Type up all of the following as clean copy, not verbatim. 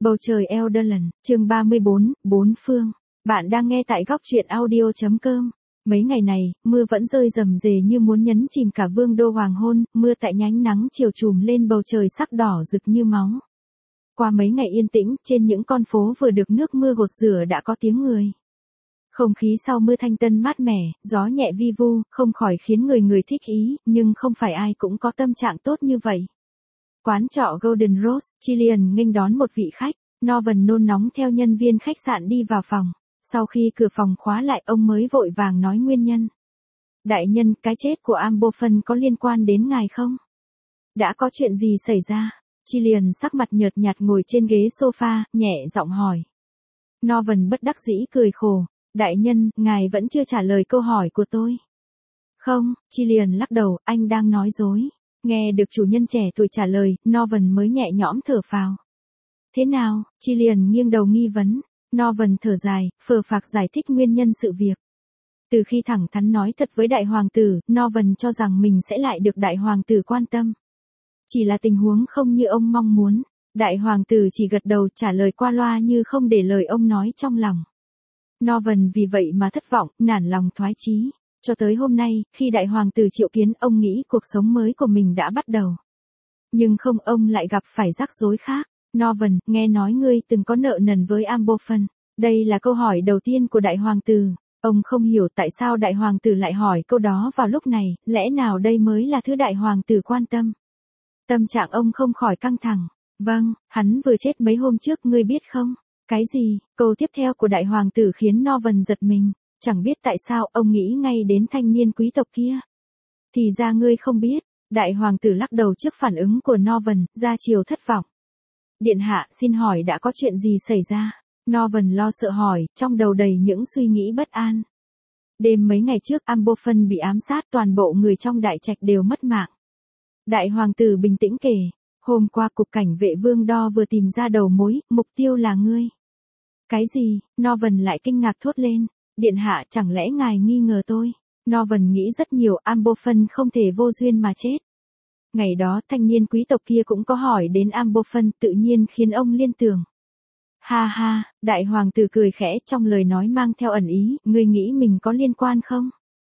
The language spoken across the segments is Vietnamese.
Bầu trời Elderland, chương 34, bốn phương. Bạn đang nghe tại góc truyện audio.com. Mấy ngày này, mưa vẫn rơi rầm rề như muốn nhấn chìm cả vương đô hoàng hôn, mưa tại nhánh nắng chiều trùm lên bầu trời sắc đỏ rực như máu. Qua mấy ngày yên tĩnh, trên những con phố vừa được nước mưa gột rửa đã có tiếng người. Không khí sau mưa thanh tân mát mẻ, gió nhẹ vi vu, không khỏi khiến người thích ý, nhưng không phải ai cũng có tâm trạng tốt như vậy. Quán trọ Golden Rose, Gillian nghênh đón một vị khách, Norman nôn nóng theo nhân viên khách sạn đi vào phòng. Sau khi cửa phòng khóa lại ông mới vội vàng nói nguyên nhân. Đại nhân, cái chết của Ambofen có liên quan đến ngài không? Đã có chuyện gì xảy ra? Gillian sắc mặt nhợt nhạt ngồi trên ghế sofa, nhẹ giọng hỏi. Norman bất đắc dĩ cười khổ. Đại nhân, ngài vẫn chưa trả lời câu hỏi của tôi. Không, Gillian lắc đầu, anh đang nói dối. Nghe được chủ nhân trẻ tuổi trả lời, Norman mới nhẹ nhõm thở phào. Thế nào? Gillian nghiêng đầu nghi vấn. Norman thở dài, phờ phạc giải thích nguyên nhân sự việc. Từ khi thẳng thắn nói thật với đại hoàng tử, Norman cho rằng mình sẽ lại được đại hoàng tử quan tâm. Chỉ là tình huống không như ông mong muốn. Đại hoàng tử chỉ gật đầu trả lời qua loa như không để lời ông nói trong lòng. Norman vì vậy mà thất vọng, nản lòng thoái chí. Cho tới hôm nay, khi đại hoàng tử triệu kiến, ông nghĩ cuộc sống mới của mình đã bắt đầu. Nhưng không, ông lại gặp phải rắc rối khác. Norman, nghe nói ngươi từng có nợ nần với Ambofen. Đây là câu hỏi đầu tiên của đại hoàng tử. Ông không hiểu tại sao đại hoàng tử lại hỏi câu đó vào lúc này, lẽ nào đây mới là thứ đại hoàng tử quan tâm. Tâm trạng ông không khỏi căng thẳng. Vâng, hắn vừa chết mấy hôm trước, ngươi biết không? Cái gì? Câu tiếp theo của đại hoàng tử khiến Norman giật mình. Chẳng biết tại sao ông nghĩ ngay đến thanh niên quý tộc kia. Thì ra ngươi không biết. Đại hoàng tử lắc đầu trước phản ứng của Norman, ra chiều thất vọng. Điện hạ, xin hỏi đã có chuyện gì xảy ra? Norman lo sợ hỏi, trong đầu đầy những suy nghĩ bất an. Đêm mấy ngày trước Ambofen bị ám sát, toàn bộ người trong đại trạch đều mất mạng. Đại hoàng tử bình tĩnh kể, hôm qua cục cảnh vệ vương đo vừa tìm ra đầu mối, mục tiêu là ngươi. Cái gì? Norman lại kinh ngạc thốt lên. Điện hạ, chẳng lẽ ngài nghi ngờ tôi? Norman nghĩ rất nhiều, Ambofen không thể vô duyên mà chết. Ngày đó thanh niên quý tộc kia cũng có hỏi đến Ambofen, tự nhiên khiến ông liên tưởng. Ha ha, đại hoàng tử cười khẽ, trong lời nói mang theo ẩn ý, ngươi nghĩ mình có liên quan không?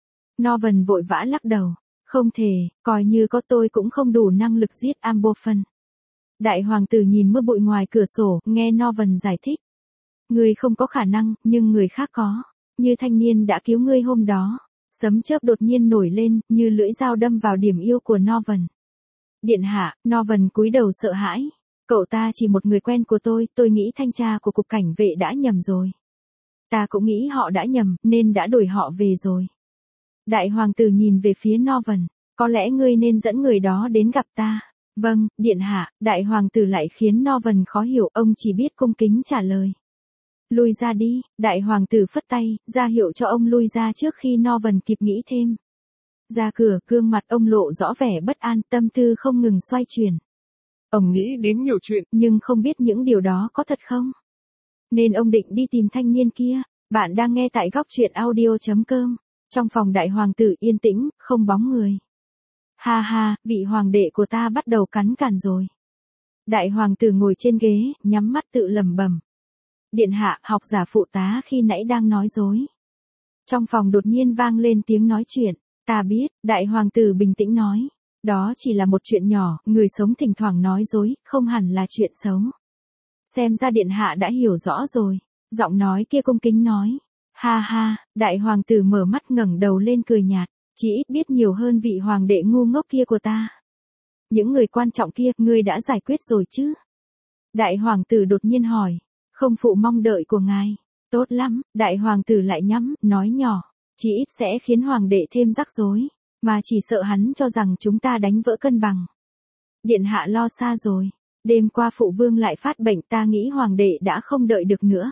Norman vội vã lắc đầu. Không thể, coi như có tôi cũng không đủ năng lực giết Ambofen. Đại hoàng tử nhìn mưa bụi ngoài cửa sổ, nghe Norman giải thích. Ngươi không có khả năng, nhưng người khác có. Như thanh niên đã cứu ngươi hôm đó. Sấm chớp đột nhiên nổi lên, như lưỡi dao đâm vào điểm yêu của Norman. Điện hạ, Norman cúi đầu sợ hãi. Cậu ta chỉ một người quen của tôi nghĩ thanh tra của cục cảnh vệ đã nhầm rồi. Ta cũng nghĩ họ đã nhầm, nên đã đuổi họ về rồi. Đại hoàng tử nhìn về phía Norman. Có lẽ ngươi nên dẫn người đó đến gặp ta. Vâng, điện hạ. Đại hoàng tử lại khiến Norman khó hiểu, ông chỉ biết cung kính trả lời. Lui ra đi, đại hoàng tử phất tay, ra hiệu cho ông lui ra trước khi Norman kịp nghĩ thêm. Ra cửa, gương mặt ông lộ rõ vẻ bất an, tâm tư không ngừng xoay chuyển. Ông nghĩ đến nhiều chuyện, nhưng không biết những điều đó có thật không? Nên ông định đi tìm thanh niên kia. Bạn đang nghe tại góc truyện audio.com. Trong phòng đại hoàng tử yên tĩnh, không bóng người. Ha ha, vị hoàng đệ của ta bắt đầu cắn cản rồi. Đại hoàng tử ngồi trên ghế, nhắm mắt tự lẩm bẩm. Điện hạ, học giả phụ tá khi nãy đang nói dối. Trong phòng đột nhiên vang lên tiếng nói chuyện. Ta biết, đại hoàng tử bình tĩnh nói. Đó chỉ là một chuyện nhỏ, người sống thỉnh thoảng nói dối, không hẳn là chuyện xấu. Xem ra điện hạ đã hiểu rõ rồi. Giọng nói kia cung kính nói. Ha ha, đại hoàng tử mở mắt ngẩng đầu lên cười nhạt. Chỉ ít biết nhiều hơn vị hoàng đệ ngu ngốc kia của ta. Những người quan trọng kia, ngươi đã giải quyết rồi chứ? Đại hoàng tử đột nhiên hỏi. Không phụ mong đợi của ngài. Tốt lắm, đại hoàng tử lại nhắm, nói nhỏ. Chỉ ít sẽ khiến hoàng đệ thêm rắc rối. Mà chỉ sợ hắn cho rằng chúng ta đánh vỡ cân bằng. Điện hạ lo xa rồi. Đêm qua phụ vương lại phát bệnh, ta nghĩ hoàng đệ đã không đợi được nữa.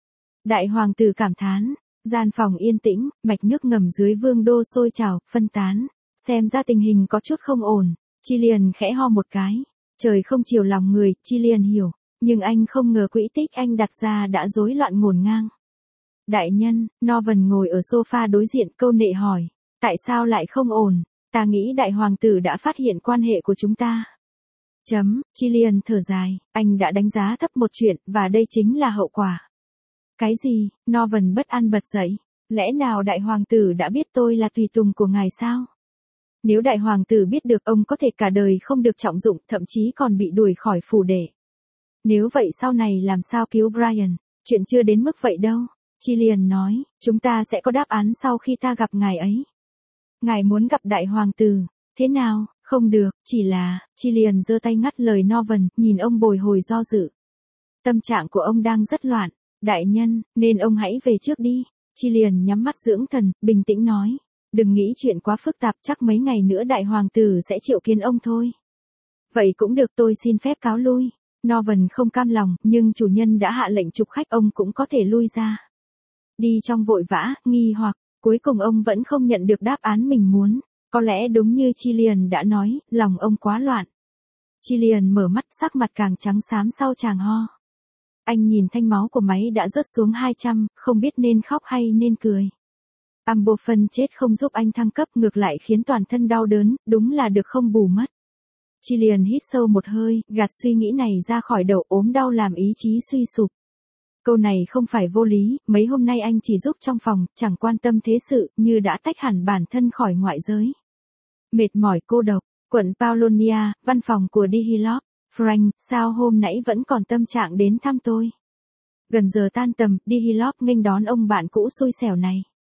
Đại hoàng tử cảm thán. Gian phòng yên tĩnh, mạch nước ngầm dưới vương đô sôi trào, phân tán. Xem ra tình hình có chút không ổn. Gillian khẽ ho một cái. Trời không chiều lòng người, Gillian hiểu. Nhưng anh không ngờ quỹ tích anh đặt ra đã rối loạn ngổn ngang. Đại nhân, Norman ngồi ở sofa đối diện, câu nệ hỏi. Tại sao lại không ổn? Ta nghĩ đại hoàng tử đã phát hiện quan hệ của chúng ta. Chilean thở dài, anh đã đánh giá thấp một chuyện, và đây chính là hậu quả. Cái gì? Norman bất an bật dậy. Lẽ nào đại hoàng tử đã biết tôi là tùy tùng của ngài sao? Nếu đại hoàng tử biết được, ông có thể cả đời không được trọng dụng, thậm chí còn bị đuổi khỏi phủ đệ. Nếu vậy sau này làm sao cứu Brian? Chuyện chưa đến mức vậy đâu. Chilean nói, chúng ta sẽ có đáp án sau khi ta gặp ngài ấy. Ngài muốn gặp đại hoàng tử, thế nào? Không được, chỉ là, Chilean giơ tay ngắt lời Norman, nhìn ông bồi hồi do dự. Tâm trạng của ông đang rất loạn. Đại nhân, nên ông hãy về trước đi. Chilean nhắm mắt dưỡng thần, bình tĩnh nói. Đừng nghĩ chuyện quá phức tạp, chắc mấy ngày nữa đại hoàng tử sẽ triệu kiến ông thôi. Vậy cũng được, tôi xin phép cáo lui. Norman không cam lòng, nhưng chủ nhân đã hạ lệnh chụp khách, ông cũng có thể lui ra. Đi trong vội vã, nghi hoặc, cuối cùng ông vẫn không nhận được đáp án mình muốn. Có lẽ đúng như Chilean đã nói, lòng ông quá loạn. Chilean mở mắt, sắc mặt càng trắng xám sau tràng ho. Anh nhìn thanh máu của máy đã rớt xuống 200, không biết nên khóc hay nên cười. Ambofen chết không giúp anh thăng cấp, ngược lại khiến toàn thân đau đớn, đúng là được không bù mất. Chilean hít sâu một hơi, gạt suy nghĩ này ra khỏi đầu, ốm đau làm ý chí suy sụp. Câu này không phải vô lý, mấy hôm nay anh chỉ giúp trong phòng, chẳng quan tâm thế sự, như đã tách hẳn bản thân khỏi ngoại giới. Mệt mỏi cô độc, quận Paulonia, văn phòng của Dihilop. Frank, sao hôm nãy vẫn còn tâm trạng đến thăm tôi? Gần giờ tan tầm, Dihilop nghênh đón ông bạn cũ xui xẻo này.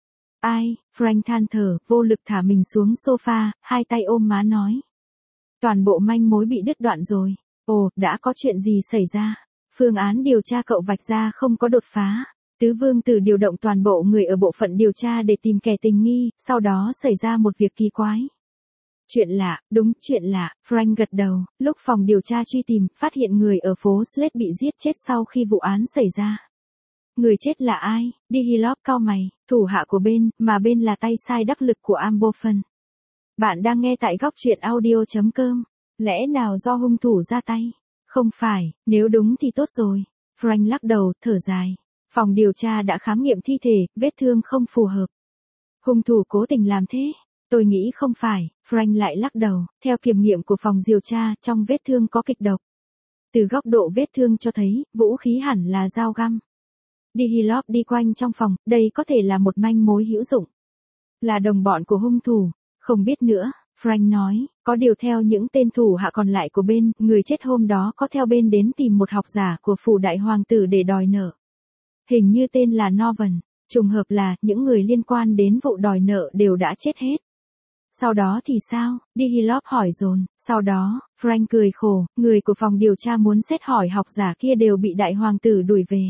Ai? Frank than thở, vô lực thả mình xuống sofa, hai tay ôm má nói. Toàn bộ manh mối bị đứt đoạn rồi. Ồ, đã có chuyện gì xảy ra? Phương án điều tra cậu vạch ra không có đột phá. Tứ vương tử điều động toàn bộ người ở bộ phận điều tra để tìm kẻ tình nghi, sau đó xảy ra một việc kỳ quái. Chuyện lạ, đúng, chuyện lạ, Frank gật đầu, lúc phòng điều tra truy tìm, phát hiện người ở phố Slade bị giết chết sau khi vụ án xảy ra. Người chết là ai? Dihilop cau mày, thủ hạ của bên, mà bên là tay sai đắc lực của Ambofen. Bạn đang nghe tại góc truyện audio.com. Lẽ nào do hung thủ ra tay? Không phải, nếu đúng thì tốt rồi. Frank lắc đầu, thở dài. Phòng điều tra đã khám nghiệm thi thể, vết thương không phù hợp. Hung thủ cố tình làm thế? Tôi nghĩ không phải, Frank lại lắc đầu, theo kiểm nghiệm của phòng điều tra, trong vết thương có kịch độc. Từ góc độ vết thương cho thấy, vũ khí hẳn là dao găm. Dihilop đi quanh trong phòng, đây có thể là một manh mối hữu dụng. Là đồng bọn của hung thủ, không biết nữa, Frank nói, có điều theo những tên thủ hạ còn lại của bên, người chết hôm đó có theo bên đến tìm một học giả của phủ đại hoàng tử để đòi nợ. Hình như tên là Norman, trùng hợp là, những người liên quan đến vụ đòi nợ đều đã chết hết. Sau đó thì sao? Dihilop hỏi dồn. Sau đó, Frank cười khổ, người của phòng điều tra muốn xét hỏi học giả kia đều bị đại hoàng tử đuổi về.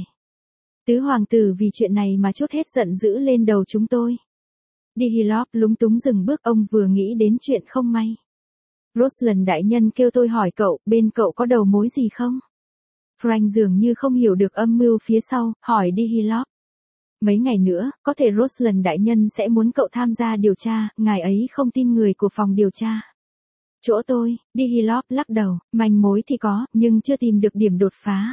Tứ hoàng tử vì chuyện này mà trút hết giận dữ lên đầu chúng tôi. Dihilop lúng túng dừng bước, ông vừa nghĩ đến chuyện không may. Rosalind đại nhân kêu tôi hỏi cậu, bên cậu có đầu mối gì không? Frank dường như không hiểu được âm mưu phía sau, hỏi Dihilop. Mấy ngày nữa, có thể Rosalind đại nhân sẽ muốn cậu tham gia điều tra, ngài ấy không tin người của phòng điều tra. Chỗ tôi, Dihilop lắc đầu, manh mối thì có, nhưng chưa tìm được điểm đột phá.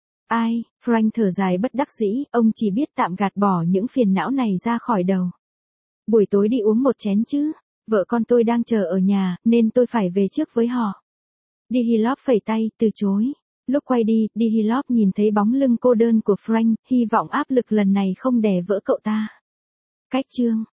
Ai? Frank thở dài bất đắc dĩ, ông chỉ biết tạm gạt bỏ những phiền não này ra khỏi đầu. Buổi tối đi uống một chén chứ, vợ con tôi đang chờ ở nhà, nên tôi phải về trước với họ. Dihilop phẩy tay, từ chối. Lúc quay đi, Dihilop nhìn thấy bóng lưng cô đơn của Frank, hy vọng áp lực lần này không đè vỡ cậu ta. Cách chương